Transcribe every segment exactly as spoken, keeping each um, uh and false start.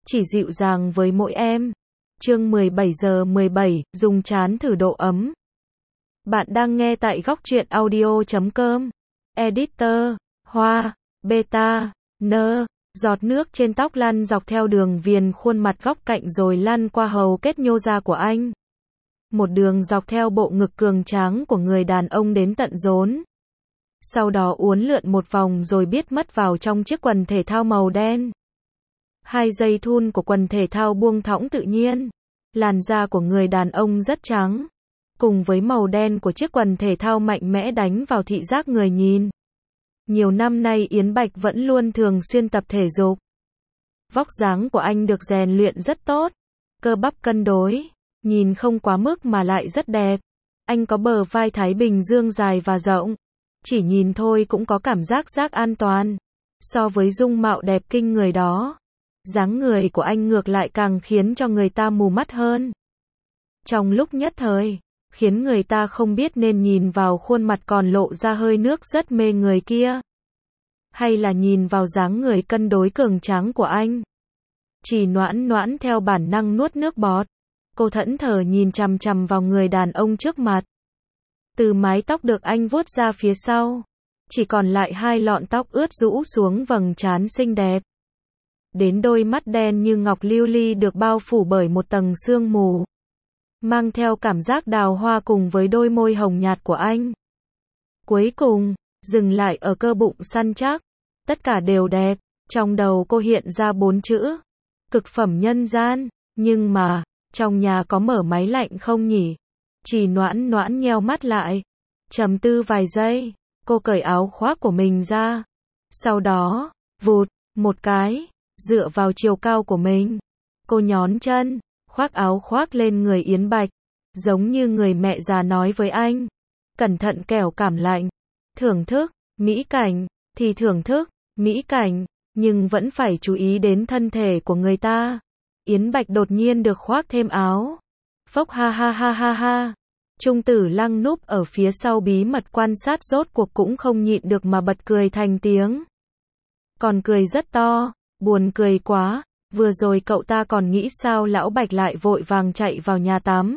chỉ dịu dàng với mỗi em. Chương mười bảy giờ mười bảy, dùng trán thử độ ấm. Bạn đang nghe tại góc truyện audio chấm com. Editor, Hoa, Beta, Nơ, giọt nước trên tóc lăn dọc theo đường viền khuôn mặt góc cạnh rồi lăn qua hầu kết nhô ra của anh. Một đường dọc theo bộ ngực cường tráng của người đàn ông đến tận rốn. Sau đó uốn lượn một vòng rồi biết mất vào trong chiếc quần thể thao màu đen. Hai dây thun của quần thể thao buông thõng tự nhiên. Làn da của người đàn ông rất trắng. Cùng với màu đen của chiếc quần thể thao mạnh mẽ đánh vào thị giác người nhìn. Nhiều năm nay Yến Bạch vẫn luôn thường xuyên tập thể dục. Vóc dáng của anh được rèn luyện rất tốt. Cơ bắp cân đối. Nhìn không quá mức mà lại rất đẹp. Anh có bờ vai Thái Bình Dương dài và rộng. Chỉ nhìn thôi cũng có cảm giác giác an toàn. So với dung mạo đẹp kinh người đó, dáng người của anh ngược lại càng khiến cho người ta mù mắt hơn. Trong lúc nhất thời, khiến người ta không biết nên nhìn vào khuôn mặt còn lộ ra hơi nước rất mê người kia, hay là nhìn vào dáng người cân đối cường tráng của anh. Chỉ Noãn Noãn theo bản năng nuốt nước bọt. Cô thẫn thờ nhìn chằm chằm vào người đàn ông trước mặt. Từ mái tóc được anh vuốt ra phía sau, chỉ còn lại hai lọn tóc ướt rũ xuống vầng trán xinh đẹp. Đến đôi mắt đen như ngọc lưu ly được bao phủ bởi một tầng sương mù, mang theo cảm giác đào hoa cùng với đôi môi hồng nhạt của anh. Cuối cùng, dừng lại ở cơ bụng săn chắc. Tất cả đều đẹp. Trong đầu cô hiện ra bốn chữ: cực phẩm nhân gian. Nhưng mà, trong nhà có mở máy lạnh không nhỉ? Chỉ Noãn Noãn nheo mắt lại. Trầm tư vài giây, cô cởi áo khoác của mình ra. Sau đó, vụt, một cái, dựa vào chiều cao của mình, cô nhón chân, khoác áo khoác lên người Yến Bạch. Giống như người mẹ già nói với anh. Cẩn thận kẻo cảm lạnh. Thưởng thức, mỹ cảnh, thì thưởng thức, mỹ cảnh, nhưng vẫn phải chú ý đến thân thể của người ta. Yến Bạch đột nhiên được khoác thêm áo. Phốc ha ha ha ha ha. Trung Tử Lăng núp ở phía sau bí mật quan sát rốt cuộc cũng không nhịn được mà bật cười thành tiếng. Còn cười rất to, buồn cười quá, vừa rồi cậu ta còn nghĩ sao Lão Bạch lại vội vàng chạy vào nhà tắm.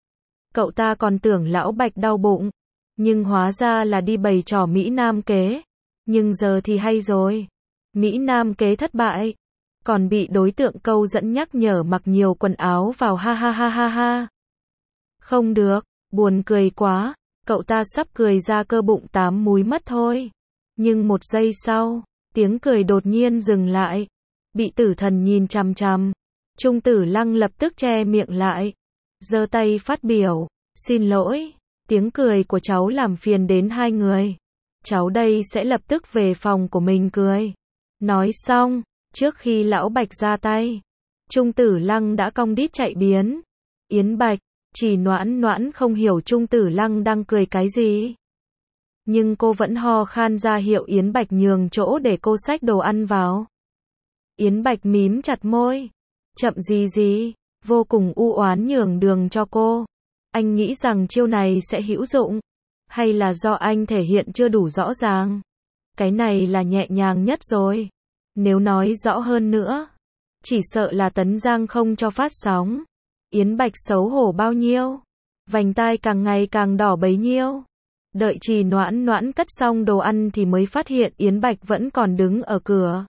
Cậu ta còn tưởng Lão Bạch đau bụng, nhưng hóa ra là đi bày trò Mỹ Nam kế. Nhưng giờ thì hay rồi, Mỹ Nam kế thất bại, còn bị đối tượng câu dẫn nhắc nhở mặc nhiều quần áo vào ha ha ha ha ha. Không được, buồn cười quá, cậu ta sắp cười ra cơ bụng tám múi mất thôi. Nhưng một giây sau, tiếng cười đột nhiên dừng lại. Bị tử thần nhìn chằm chằm. Trung Tử Lăng lập tức che miệng lại, giơ tay phát biểu, xin lỗi, tiếng cười của cháu làm phiền đến hai người. Cháu đây sẽ lập tức về phòng của mình cười. Nói xong, trước khi Lão Bạch ra tay, Trung Tử Lăng đã cong đít chạy biến. Yến Bạch, Chỉ Noãn Noãn không hiểu Trung Tử Lăng đang cười cái gì. Nhưng cô vẫn ho khan ra hiệu Yến Bạch nhường chỗ để cô xách đồ ăn vào. Yến Bạch mím chặt môi. Chậm gì gì, vô cùng u oán nhường đường cho cô. Anh nghĩ rằng chiêu này sẽ hữu dụng. Hay là do anh thể hiện chưa đủ rõ ràng? Cái này là nhẹ nhàng nhất rồi. Nếu nói rõ hơn nữa, chỉ sợ là Tấn Giang không cho phát sóng. Yến Bạch xấu hổ bao nhiêu, vành tai càng ngày càng đỏ bấy nhiêu. Đợi Chỉ Noãn Noãn cất xong đồ ăn thì mới phát hiện Yến Bạch vẫn còn đứng ở cửa.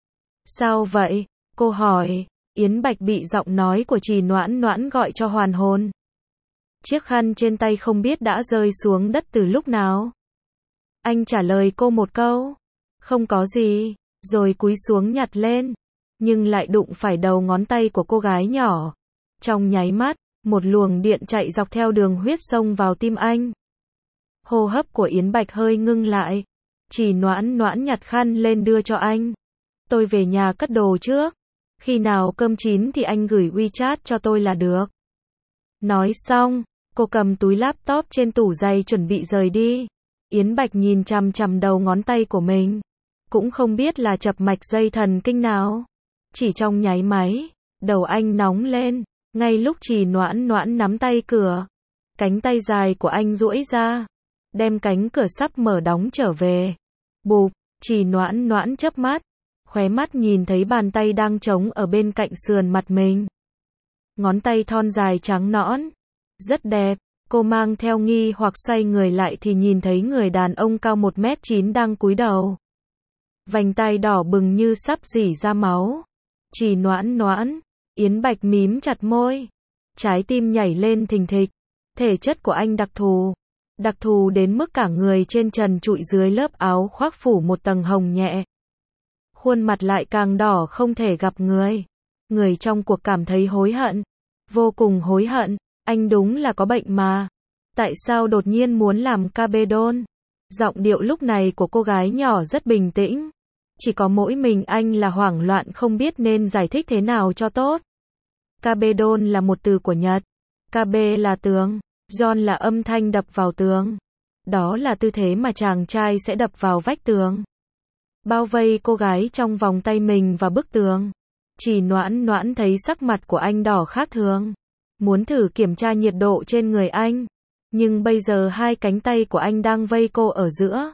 Sao vậy? Cô hỏi. Yến Bạch bị giọng nói của Chỉ Noãn Noãn gọi cho hoàn hồn. Chiếc khăn trên tay không biết đã rơi xuống đất từ lúc nào. Anh trả lời cô một câu, không có gì, rồi cúi xuống nhặt lên, nhưng lại đụng phải đầu ngón tay của cô gái nhỏ. Trong nháy mắt, một luồng điện chạy dọc theo đường huyết xông vào tim anh. Hô hấp của Yến Bạch hơi ngưng lại. Chỉ Noãn Noãn nhặt khăn lên đưa cho anh. Tôi về nhà cất đồ trước. Khi nào cơm chín thì anh gửi WeChat cho tôi là được. Nói xong, cô cầm túi laptop trên tủ giày chuẩn bị rời đi. Yến Bạch nhìn chằm chằm đầu ngón tay của mình. Cũng không biết là chập mạch dây thần kinh nào. Chỉ trong nháy máy, đầu anh nóng lên. Ngay lúc Chỉ Noãn Noãn nắm tay cửa, cánh tay dài của anh duỗi ra, đem cánh cửa sắp mở đóng trở về. Bụp, Chỉ Noãn Noãn chớp mắt, khóe mắt nhìn thấy bàn tay đang trống ở bên cạnh sườn mặt mình. Ngón tay thon dài trắng nõn, rất đẹp. Cô mang theo nghi hoặc xoay người lại thì nhìn thấy người đàn ông cao một mét chín đang cúi đầu. Vành tai đỏ bừng như sắp rỉ ra máu. Chỉ Noãn Noãn, Yến Bạch mím chặt môi. Trái tim nhảy lên thình thịch. Thể chất của anh đặc thù. Đặc thù đến mức cả người trên trần trụi dưới lớp áo khoác phủ một tầng hồng nhẹ. Khuôn mặt lại càng đỏ không thể gặp người. Người trong cuộc cảm thấy hối hận. Vô cùng hối hận. Anh đúng là có bệnh mà. Tại sao đột nhiên muốn làm cabedon? Giọng điệu lúc này của cô gái nhỏ rất bình tĩnh. Chỉ có mỗi mình anh là hoảng loạn không biết nên giải thích thế nào cho tốt. Cabedon là một từ của Nhật. Kabe là tường. John là âm thanh đập vào tường. Đó là tư thế mà chàng trai sẽ đập vào vách tường. Bao vây cô gái trong vòng tay mình và bức tường. Chỉ Noãn Noãn thấy sắc mặt của anh đỏ khác thường. Muốn thử kiểm tra nhiệt độ trên người anh. Nhưng bây giờ hai cánh tay của anh đang vây cô ở giữa.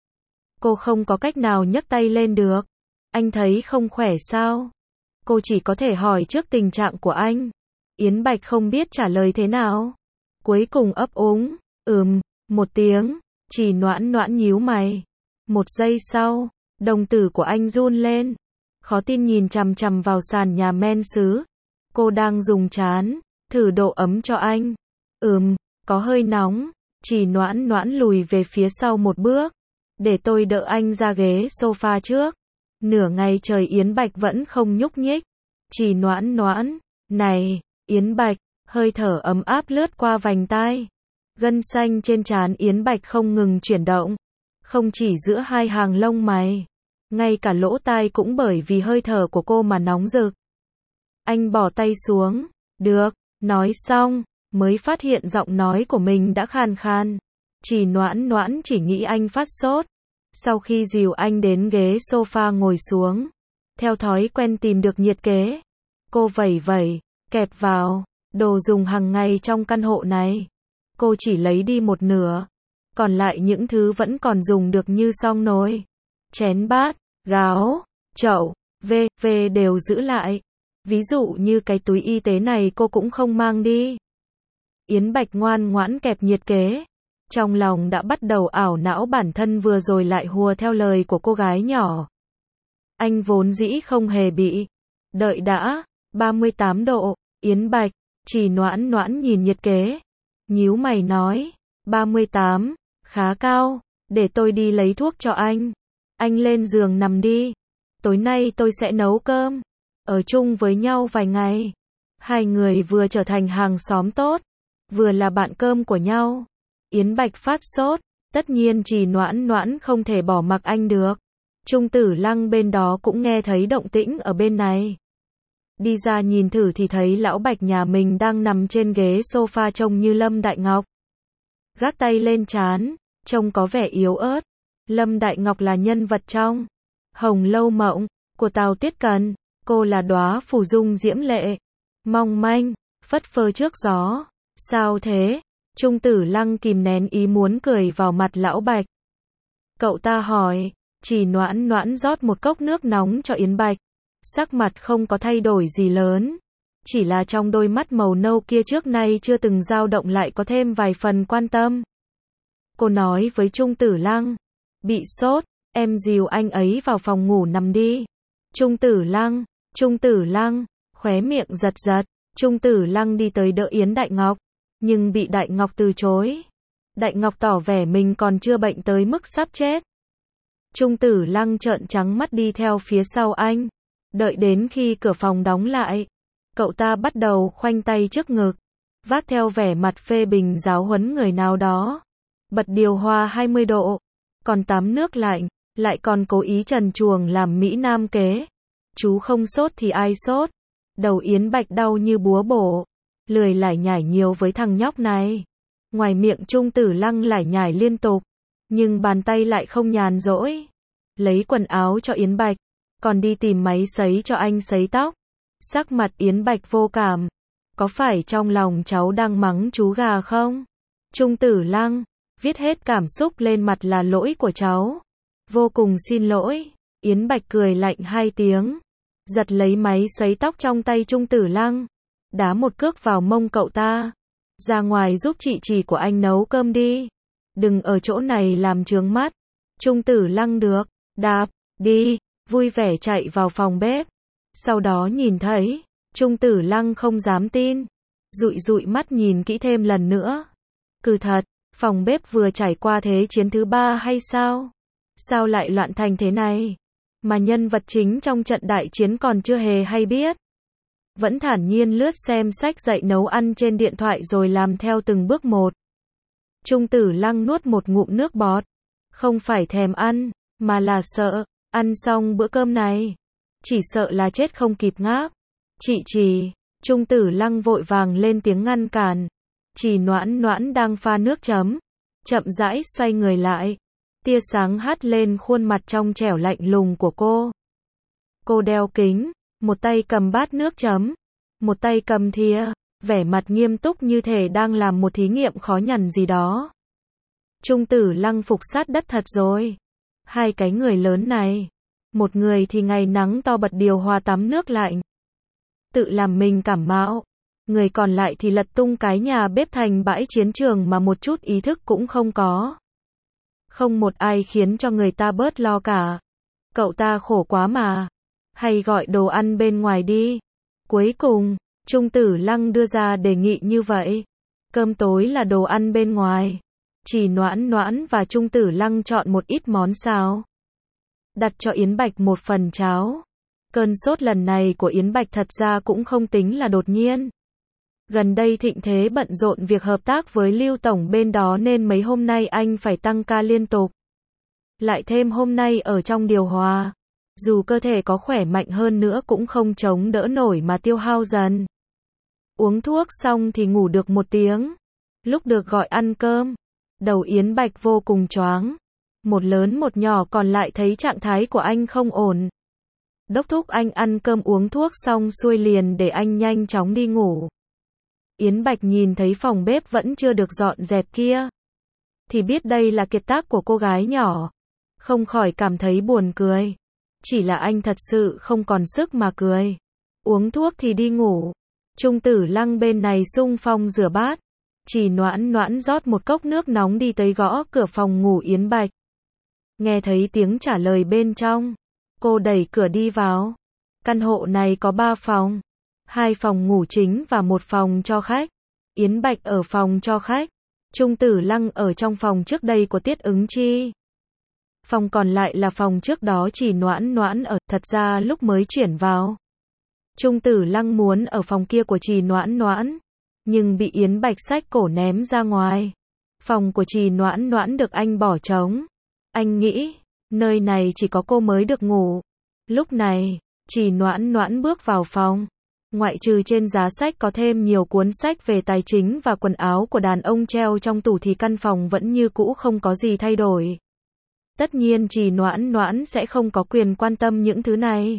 Cô không có cách nào nhấc tay lên được. Anh thấy không khỏe sao? Cô chỉ có thể hỏi trước tình trạng của anh. Yến Bạch không biết trả lời thế nào. Cuối cùng ấp úng, ừm, một tiếng. Chỉ Noãn Noãn nhíu mày. Một giây sau, đồng tử của anh run lên. Khó tin nhìn chằm chằm vào sàn nhà men sứ. Cô đang dùng trán thử độ ấm cho anh. Ừm, có hơi nóng. Chỉ Noãn Noãn lùi về phía sau một bước. Để tôi đỡ anh ra ghế sofa trước. Nửa ngày trời Yến Bạch vẫn không nhúc nhích. Chỉ Noãn Noãn, này, Yến Bạch, hơi thở ấm áp lướt qua vành tai. Gân xanh trên trán Yến Bạch không ngừng chuyển động. Không chỉ giữa hai hàng lông mày. Ngay cả lỗ tai cũng bởi vì hơi thở của cô mà nóng rực. Anh bỏ tay xuống. Được, nói xong, mới phát hiện giọng nói của mình đã khàn khan. Chỉ Noãn Noãn chỉ nghĩ anh phát sốt. Sau khi dìu anh đến ghế sofa ngồi xuống, theo thói quen tìm được nhiệt kế. Cô vẩy vẩy, kẹp vào, đồ dùng hàng ngày trong căn hộ này. Cô chỉ lấy đi một nửa. Còn lại những thứ vẫn còn dùng được như xong nồi, chén bát, gáo, chậu, vê, vê đều giữ lại. Ví dụ như cái túi y tế này cô cũng không mang đi. Yến Bạch ngoan ngoãn kẹp nhiệt kế. Trong lòng đã bắt đầu ảo não bản thân vừa rồi lại hùa theo lời của cô gái nhỏ. Anh vốn dĩ không hề bị. Đợi đã, ba mươi tám độ, Yến Bạch, Chỉ Noãn Noãn nhìn nhiệt kế. Nhíu mày nói, ba mươi tám, khá cao, để tôi đi lấy thuốc cho anh. Anh lên giường nằm đi. Tối nay tôi sẽ nấu cơm. Ở chung với nhau vài ngày. Hai người vừa trở thành hàng xóm tốt, vừa là bạn cơm của nhau. Yến Bạch phát sốt, tất nhiên Chỉ Noãn Noãn không thể bỏ mặc anh được. Trung Tử Lăng bên đó cũng nghe thấy động tĩnh ở bên này. Đi ra nhìn thử thì thấy lão Bạch nhà mình đang nằm trên ghế sofa trông như Lâm Đại Ngọc. Gác tay lên trán, trông có vẻ yếu ớt. Lâm Đại Ngọc là nhân vật trong Hồng Lâu Mộng của Tào Tuyết Cần. Cô là đóa phù dung diễm lệ, mong manh, phất phơ trước gió. Sao thế? Trung Tử Lăng kìm nén ý muốn cười vào mặt lão Bạch. Cậu ta hỏi. Chỉ Noãn Noãn rót một cốc nước nóng cho Yến Bạch. Sắc mặt không có thay đổi gì lớn. Chỉ là trong đôi mắt màu nâu kia trước nay chưa từng dao động lại có thêm vài phần quan tâm. Cô nói với Trung Tử Lăng. Bị sốt, em dìu anh ấy vào phòng ngủ nằm đi. Trung Tử Lăng, Trung Tử Lăng, khóe miệng giật giật. Trung Tử Lăng đi tới đỡ Yến Đại Ngọc. Nhưng bị Đại Ngọc từ chối. Đại Ngọc tỏ vẻ mình còn chưa bệnh tới mức sắp chết. Trung Tử Lăng trợn trắng mắt đi theo phía sau anh. Đợi đến khi cửa phòng đóng lại, cậu ta bắt đầu khoanh tay trước ngực, vác theo vẻ mặt phê bình giáo huấn người nào đó. Bật điều hòa hai mươi độ, còn tắm nước lạnh, lại còn cố ý trần truồng làm Mỹ Nam kế. Chú không sốt thì ai sốt? Đầu Yến Bạch đau như búa bổ, lười lải nhải nhiều với thằng nhóc này. Ngoài miệng Trung Tử Lăng lải nhải liên tục, nhưng bàn tay lại không nhàn rỗi. Lấy quần áo cho Yến Bạch, còn đi tìm máy sấy cho anh sấy tóc. Sắc mặt Yến Bạch vô cảm. Có phải trong lòng cháu đang mắng chú gà không? Trung Tử Lăng, viết hết cảm xúc lên mặt là lỗi của cháu. Vô cùng xin lỗi. Yến Bạch cười lạnh hai tiếng, giật lấy máy sấy tóc trong tay Trung Tử Lăng, đá một cước vào mông cậu ta. Ra ngoài giúp chị Trì của anh nấu cơm đi. Đừng ở chỗ này làm chướng mắt. Trung Tử Lăng được, đạp, đi, vui vẻ chạy vào phòng bếp. Sau đó nhìn thấy, Trung Tử Lăng không dám tin, dụi dụi mắt nhìn kỹ thêm lần nữa. Cứ thật, phòng bếp vừa trải qua thế chiến thứ ba hay sao? Sao lại loạn thành thế này? Mà nhân vật chính trong trận đại chiến còn chưa hề hay biết. Vẫn thản nhiên lướt xem sách dạy nấu ăn trên điện thoại rồi làm theo từng bước một. Trung Tử Lăng nuốt một ngụm nước bọt. Không phải thèm ăn, mà là sợ, ăn xong bữa cơm này, chỉ sợ là chết không kịp ngáp. Chị Trì, Trung Tử Lăng vội vàng lên tiếng ngăn cản. Trì Noãn Noãn đang pha nước chấm, chậm rãi xoay người lại. Tia sáng hắt lên khuôn mặt trong trẻo lạnh lùng của cô. Cô đeo kính, một tay cầm bát nước chấm, một tay cầm thìa, vẻ mặt nghiêm túc như thể đang làm một thí nghiệm khó nhằn gì đó. Trung Tử Lăng phục sát đất thật rồi. Hai cái người lớn này, một người thì ngày nắng to bật điều hòa tắm nước lạnh, tự làm mình cảm mạo, người còn lại thì lật tung cái nhà bếp thành bãi chiến trường mà một chút ý thức cũng không có. Không một ai khiến cho người ta bớt lo cả. Cậu ta khổ quá mà. Hay gọi đồ ăn bên ngoài đi. Cuối cùng, Trung Tử Lăng đưa ra đề nghị như vậy. Cơm tối là đồ ăn bên ngoài. Chỉ Noãn Noãn và Trung Tử Lăng chọn một ít món xào. Đặt cho Yến Bạch một phần cháo. Cơn sốt lần này của Yến Bạch thật ra cũng không tính là đột nhiên. Gần đây Thịnh Thế bận rộn việc hợp tác với Lưu Tổng bên đó nên mấy hôm nay anh phải tăng ca liên tục. Lại thêm hôm nay ở trong điều hòa. Dù cơ thể có khỏe mạnh hơn nữa cũng không chống đỡ nổi mà tiêu hao dần. Uống thuốc xong thì ngủ được một tiếng. Lúc được gọi ăn cơm, đầu Yến Bạch vô cùng choáng. Một lớn một nhỏ còn lại thấy trạng thái của anh không ổn. Đốc thúc anh ăn cơm uống thuốc xong xuôi liền để anh nhanh chóng đi ngủ. Yến Bạch nhìn thấy phòng bếp vẫn chưa được dọn dẹp kia, thì biết đây là kiệt tác của cô gái nhỏ. Không khỏi cảm thấy buồn cười. Chỉ là anh thật sự không còn sức mà cười. Uống thuốc thì đi ngủ. Trung Tử Lăng bên này xung phong rửa bát. Chỉ Noãn Noãn rót một cốc nước nóng đi tới gõ cửa phòng ngủ Yến Bạch. Nghe thấy tiếng trả lời bên trong, cô đẩy cửa đi vào. Căn hộ này có ba phòng. Hai phòng ngủ chính và một phòng cho khách. Yến Bạch ở phòng cho khách. Trung Tử Lăng ở trong phòng trước đây của Tiết Ứng Chi. Phòng còn lại là phòng trước đó Chỉ Noãn Noãn ở. Thật ra lúc mới chuyển vào, Trung Tử Lăng muốn ở phòng kia của Chỉ Noãn Noãn, nhưng bị Yến Bạch xách cổ ném ra ngoài. Phòng của Chỉ Noãn Noãn được anh bỏ trống. Anh nghĩ, nơi này chỉ có cô mới được ngủ. Lúc này, Chỉ Noãn Noãn bước vào phòng. Ngoại trừ trên giá sách có thêm nhiều cuốn sách về tài chính và quần áo của đàn ông treo trong tủ thì căn phòng vẫn như cũ không có gì thay đổi. Tất nhiên Chỉ Noãn Noãn sẽ không có quyền quan tâm những thứ này.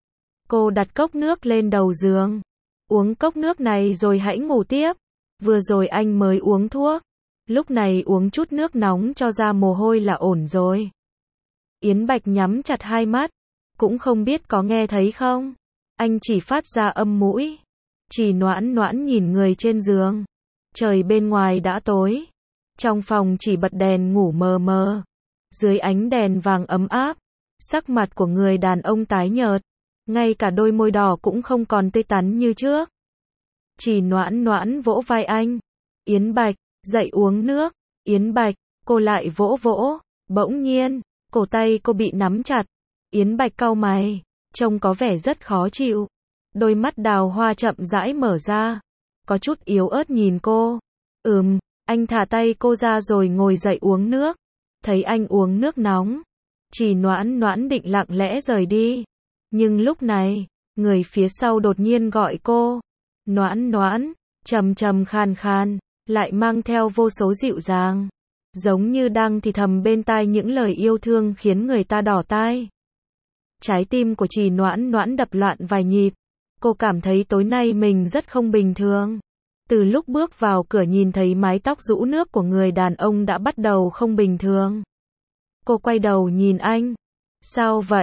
Cô đặt cốc nước lên đầu giường. Uống cốc nước này rồi hãy ngủ tiếp. Vừa rồi anh mới uống thuốc. Lúc này uống chút nước nóng cho ra mồ hôi là ổn rồi. Yến Bạch nhắm chặt hai mắt. Cũng không biết có nghe thấy không. Anh chỉ phát ra âm mũi. Chỉ Noãn Noãn nhìn người trên giường. Trời bên ngoài đã tối. Trong phòng chỉ bật đèn ngủ mờ mờ. Dưới ánh đèn vàng ấm áp, sắc mặt của người đàn ông tái nhợt. Ngay cả đôi môi đỏ cũng không còn tươi tắn như trước. Chỉ Noãn Noãn vỗ vai anh. Yến Bạch, dậy uống nước. Yến Bạch, cô lại vỗ vỗ. Bỗng nhiên, cổ tay cô bị nắm chặt. Yến Bạch cau mày, trông có vẻ rất khó chịu. Đôi mắt đào hoa chậm rãi mở ra. Có chút yếu ớt nhìn cô. Ừm, anh thả tay cô ra rồi ngồi dậy uống nước. Thấy anh uống nước nóng, Chỉ Noãn Noãn định lặng lẽ rời đi. Nhưng lúc này, người phía sau đột nhiên gọi cô. Noãn Noãn, trầm trầm khan khan, lại mang theo vô số dịu dàng. Giống như đang thì thầm bên tai những lời yêu thương khiến người ta đỏ tai. Trái tim của Chỉ Noãn Noãn đập loạn vài nhịp. Cô cảm thấy tối nay mình rất không bình thường. Từ lúc bước vào cửa nhìn thấy mái tóc rũ nước của người đàn ông đã bắt đầu không bình thường. Cô quay đầu nhìn anh. Sao vậy?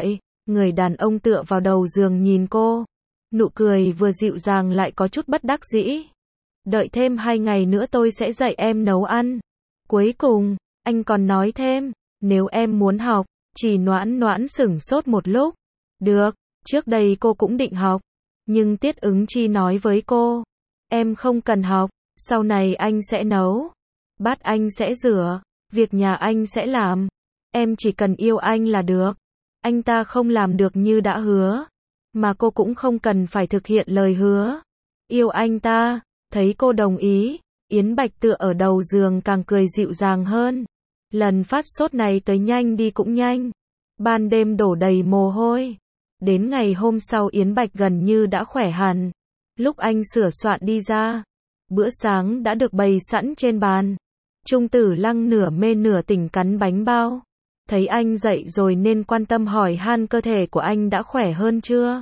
Người đàn ông tựa vào đầu giường nhìn cô. Nụ cười vừa dịu dàng lại có chút bất đắc dĩ. Đợi thêm hai ngày nữa tôi sẽ dạy em nấu ăn. Cuối cùng, anh còn nói thêm, nếu em muốn học, Trì Noãn Noãn sửng sốt một lúc. Được, trước đây cô cũng định học. Nhưng Tiết Ứng Chi nói với cô, em không cần học, sau này anh sẽ nấu. Bát anh sẽ rửa, việc nhà anh sẽ làm. Em chỉ cần yêu anh là được. Anh ta không làm được như đã hứa. Mà cô cũng không cần phải thực hiện lời hứa. Yêu anh ta, thấy cô đồng ý, Yến Bạch tựa ở đầu giường càng cười dịu dàng hơn. Lần phát sốt này tới nhanh đi cũng nhanh. Ban đêm đổ đầy mồ hôi. Đến ngày hôm sau Yến Bạch gần như đã khỏe hẳn. Lúc anh sửa soạn đi ra, bữa sáng đã được bày sẵn trên bàn. Trung Tử Lăng nửa mê nửa tỉnh cắn bánh bao. Thấy anh dậy rồi nên quan tâm hỏi han cơ thể của anh đã khỏe hơn chưa.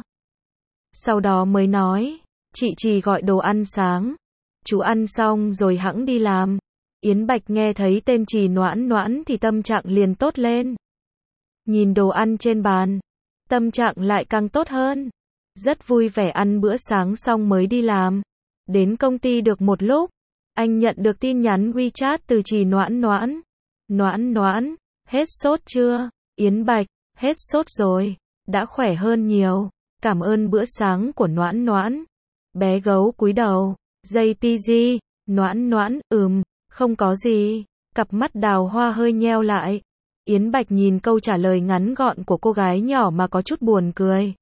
Sau đó mới nói, chị Trì gọi đồ ăn sáng. Chú ăn xong rồi hẵng đi làm. Yến Bạch nghe thấy tên Trì Noãn Noãn thì tâm trạng liền tốt lên. Nhìn đồ ăn trên bàn, tâm trạng lại càng tốt hơn. Rất vui vẻ ăn bữa sáng xong mới đi làm. Đến công ty được một lúc, anh nhận được tin nhắn WeChat từ Trì Noãn Noãn. Noãn Noãn, hết sốt chưa? Yến Bạch, hết sốt rồi, đã khỏe hơn nhiều. Cảm ơn bữa sáng của Noãn Noãn. Bé gấu cúi đầu, jay pê giê, Noãn Noãn, ừm, không có gì. Cặp mắt đào hoa hơi nheo lại. Yến Bạch nhìn câu trả lời ngắn gọn của cô gái nhỏ mà có chút buồn cười.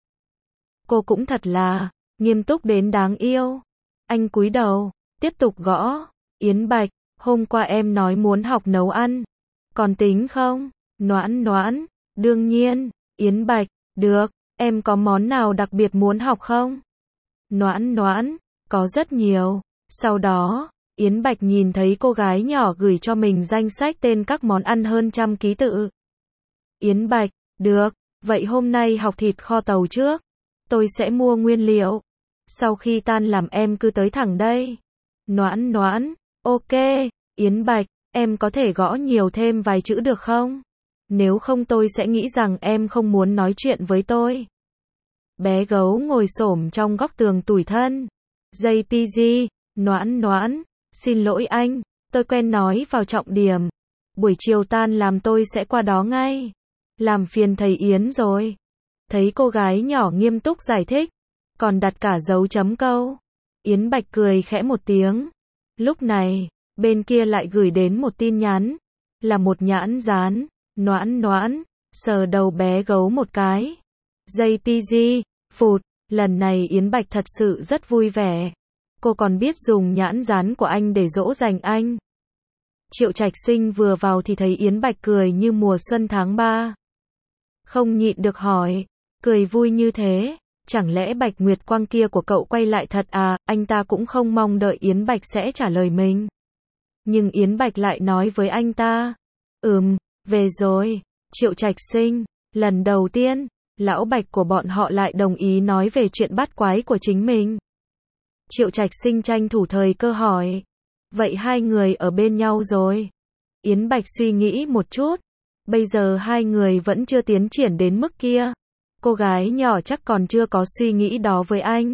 Cô cũng thật là nghiêm túc đến đáng yêu. Anh cúi đầu, tiếp tục gõ. Yến Bạch, hôm qua em nói muốn học nấu ăn. Còn tính không? Noãn Noãn, đương nhiên. Yến Bạch, được, em có món nào đặc biệt muốn học không? Noãn Noãn, có rất nhiều. Sau đó, Yến Bạch nhìn thấy cô gái nhỏ gửi cho mình danh sách tên các món ăn hơn trăm ký tự. Yến Bạch, được, vậy hôm nay học thịt kho tàu trước. Tôi sẽ mua nguyên liệu. Sau khi tan làm em cứ tới thẳng đây. Noãn Noãn, ok. Yến Bạch, em có thể gõ nhiều thêm vài chữ được không? Nếu không tôi sẽ nghĩ rằng em không muốn nói chuyện với tôi. Bé gấu ngồi xổm trong góc tường tủi thân. jay pê giê, Noãn Noãn, xin lỗi anh, tôi quen nói vào trọng điểm. Buổi chiều tan làm tôi sẽ qua đó ngay. Làm phiền thầy Yến rồi. Thấy cô gái nhỏ nghiêm túc giải thích, còn đặt cả dấu chấm câu. Yến Bạch cười khẽ một tiếng. Lúc này, bên kia lại gửi đến một tin nhắn. Là một nhãn dán. Noãn Noãn, sờ đầu bé gấu một cái. jay pê giê, phụt, lần này Yến Bạch thật sự rất vui vẻ. Cô còn biết dùng nhãn dán của anh để dỗ dành anh. Triệu Trạch Sinh vừa vào thì thấy Yến Bạch cười như mùa xuân tháng ba. Không nhịn được hỏi, cười vui như thế, chẳng lẽ Bạch Nguyệt Quang kia của cậu quay lại thật à? Anh ta cũng không mong đợi Yến Bạch sẽ trả lời mình. Nhưng Yến Bạch lại nói với anh ta, ừm, về rồi. Triệu Trạch Sinh, lần đầu tiên, lão Bạch của bọn họ lại đồng ý nói về chuyện bắt quái của chính mình. Triệu Trạch Sinh tranh thủ thời cơ hỏi, vậy hai người ở bên nhau rồi? Yến Bạch suy nghĩ một chút, bây giờ hai người vẫn chưa tiến triển đến mức kia. Cô gái nhỏ chắc còn chưa có suy nghĩ đó với anh.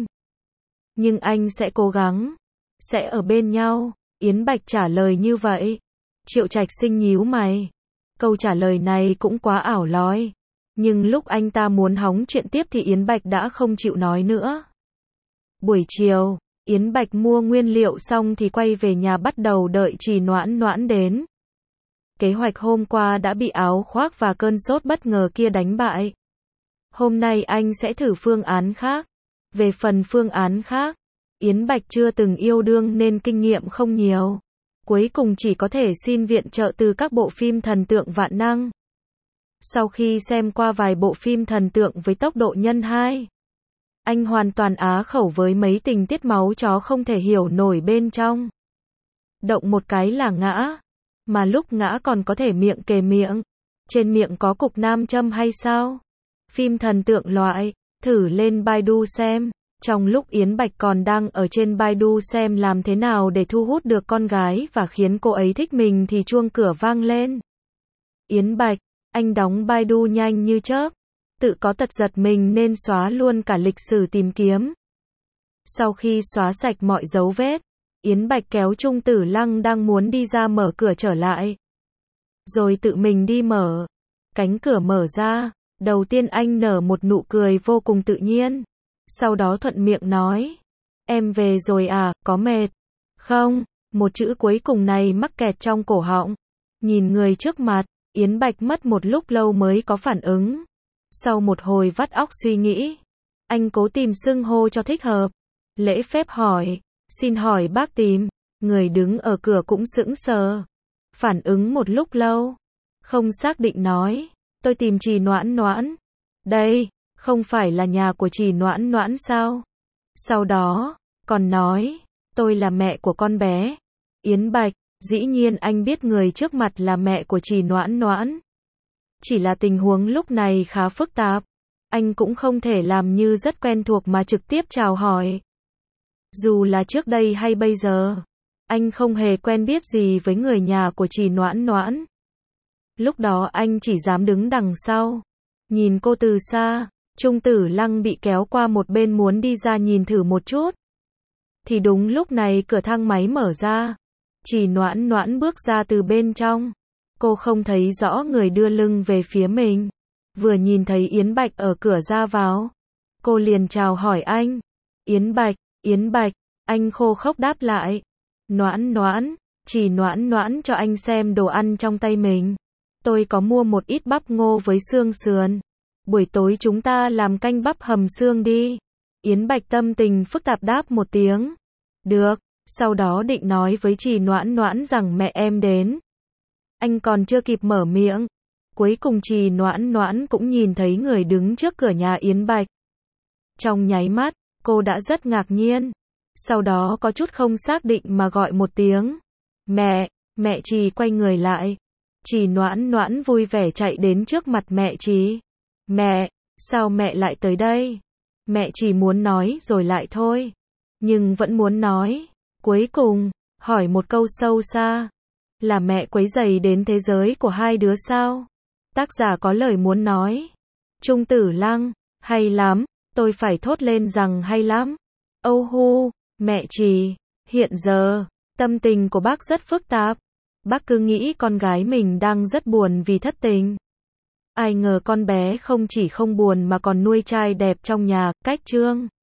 Nhưng anh sẽ cố gắng, sẽ ở bên nhau. Yến Bạch trả lời như vậy. Triệu Trạch Sinh nhíu mày. Câu trả lời này cũng quá ảo lói. Nhưng lúc anh ta muốn hóng chuyện tiếp thì Yến Bạch đã không chịu nói nữa. Buổi chiều, Yến Bạch mua nguyên liệu xong thì quay về nhà bắt đầu đợi Trì Noãn Noãn đến. Kế hoạch hôm qua đã bị áo khoác và cơn sốt bất ngờ kia đánh bại. Hôm nay anh sẽ thử phương án khác. Về phần phương án khác, Yến Bạch chưa từng yêu đương nên kinh nghiệm không nhiều. Cuối cùng chỉ có thể xin viện trợ từ các bộ phim thần tượng vạn năng. Sau khi xem qua vài bộ phim thần tượng với tốc độ nhân hai, anh hoàn toàn á khẩu với mấy tình tiết máu chó không thể hiểu nổi bên trong. Động một cái là ngã, mà lúc ngã còn có thể miệng kề miệng. Trên miệng có cục nam châm hay sao? Phim thần tượng loại, thử lên Baidu xem. Trong lúc Yến Bạch còn đang ở trên Baidu xem làm thế nào để thu hút được con gái và khiến cô ấy thích mình thì chuông cửa vang lên. Yến Bạch, anh đóng Baidu nhanh như chớp. tự có tật giật mình nên xóa luôn cả lịch sử tìm kiếm. Sau khi xóa sạch mọi dấu vết, Yến Bạch kéo Trung Tử Lăng đang muốn đi ra mở cửa trở lại. Rồi tự mình đi mở. Cánh cửa mở ra, đầu tiên anh nở một nụ cười vô cùng tự nhiên. Sau đó thuận miệng nói, em về rồi à, có mệt? Không, một chữ cuối cùng này mắc kẹt trong cổ họng. Nhìn người trước mặt, Yến Bạch mất một lúc lâu mới có phản ứng. Sau một hồi vắt óc suy nghĩ, anh cố tìm xưng hô cho thích hợp. Lễ phép hỏi, xin hỏi bác tìm. Người đứng ở cửa cũng sững sờ. Phản ứng một lúc lâu, không xác định nói, tôi tìm Trì Noãn Noãn. Đây, không phải là nhà của Trì Noãn Noãn sao? Sau đó, còn nói, tôi là mẹ của con bé. Yến Bạch, dĩ nhiên anh biết người trước mặt là mẹ của Trì Noãn Noãn. Chỉ là tình huống lúc này khá phức tạp. Anh cũng không thể làm như rất quen thuộc mà trực tiếp chào hỏi. Dù là trước đây hay bây giờ, anh không hề quen biết gì với người nhà của Trì Noãn Noãn. Lúc đó anh chỉ dám đứng đằng sau, nhìn cô từ xa. Trung Tử Lăng bị kéo qua một bên muốn đi ra nhìn thử một chút. Thì đúng lúc này cửa thang máy mở ra. Trì Noãn Noãn bước ra từ bên trong. Cô không thấy rõ người đưa lưng về phía mình. Vừa nhìn thấy Yến Bạch ở cửa ra vào, cô liền chào hỏi anh. Yến Bạch, Yến Bạch, anh khô khốc đáp lại. Noãn Noãn, Trì Noãn Noãn cho anh xem đồ ăn trong tay mình. Tôi có mua một ít bắp ngô với xương sườn. Buổi tối chúng ta làm canh bắp hầm xương đi. Yến Bạch tâm tình phức tạp đáp một tiếng. Được, sau đó định nói với Trì Noãn Noãn rằng mẹ em đến. Anh còn chưa kịp mở miệng. Cuối cùng Trì Noãn Noãn cũng nhìn thấy người đứng trước cửa nhà Yến Bạch. Trong nháy mắt, cô đã rất ngạc nhiên. Sau đó có chút không xác định mà gọi một tiếng. Mẹ, mẹ Trì quay người lại. Trì Noãn Noãn vui vẻ chạy đến trước mặt mẹ Trì. Mẹ, sao mẹ lại tới đây? Mẹ chỉ muốn nói rồi lại thôi. Nhưng vẫn muốn nói. Cuối cùng, hỏi một câu sâu xa. Là mẹ quấy rầy đến thế giới của hai đứa sao? Tác giả có lời muốn nói. Trung Tử Lăng, hay lắm, tôi phải thốt lên rằng hay lắm. Âu hu, mẹ Trì, hiện giờ, tâm tình của bác rất phức tạp. Bác cứ nghĩ con gái mình đang rất buồn vì thất tình. Ai ngờ con bé không chỉ không buồn mà còn nuôi trai đẹp trong nhà, cách trương.